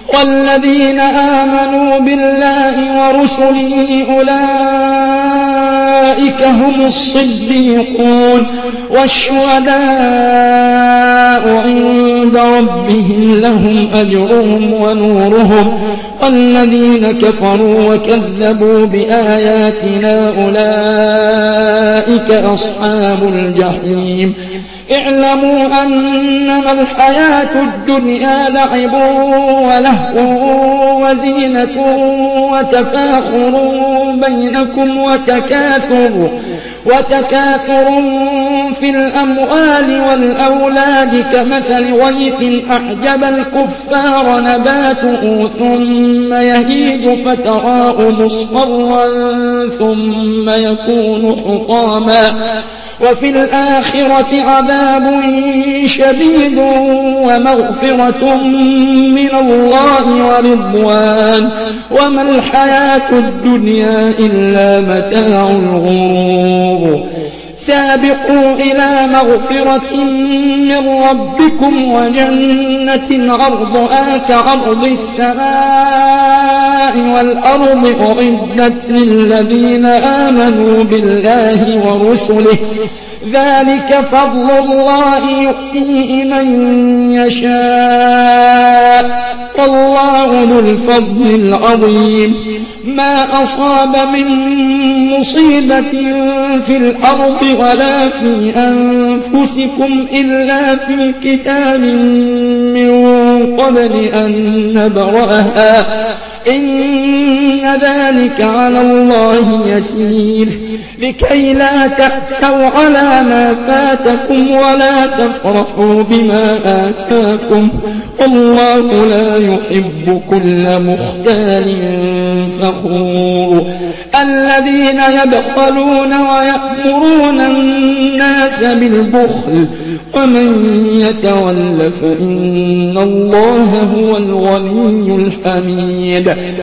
والذين آمنوا بالله ورسله أولئك هم الصديقون والشهداء عند ربهم لهم أجرهم ونورهم والذين كفروا وكذبوا بآياتنا أولئك أصحاب الجحيم اعلموا أنما الحياة الدنيا لعب ولهو وزينة وتفاخر بينكم وتكاثر في الأموال والأولاد كمثل غيث أعجب الكفار نباته ثم يهيج فتراه مصفرا ثم يكون حطاما وفي الآخرة عذاب شديد ومغفرة من الله ورضوان وما الحياة الدنيا إلا متاع الغرور سابقوا إلى مغفرة من ربكم وجنة عرضها كعرض السماء والأرض أعدت للذين آمنوا بالله ورسله ذلك فضل الله يؤتيه من يشاء والله ذو الفضل العظيم ما أصاب من مصيبة في الأرض ولا في أنفسكم إلا في كتاب من قبل أن نبرأها إن ذلك على الله يسير لكي لا تأسوا على ما فاتكم ولا تفرحوا بما آتاكم والله لا يحب كل مختال فخور الذين يبخلون ويأمرون الناس بالبخل ومن يتول فإن الله هو الغني الحميد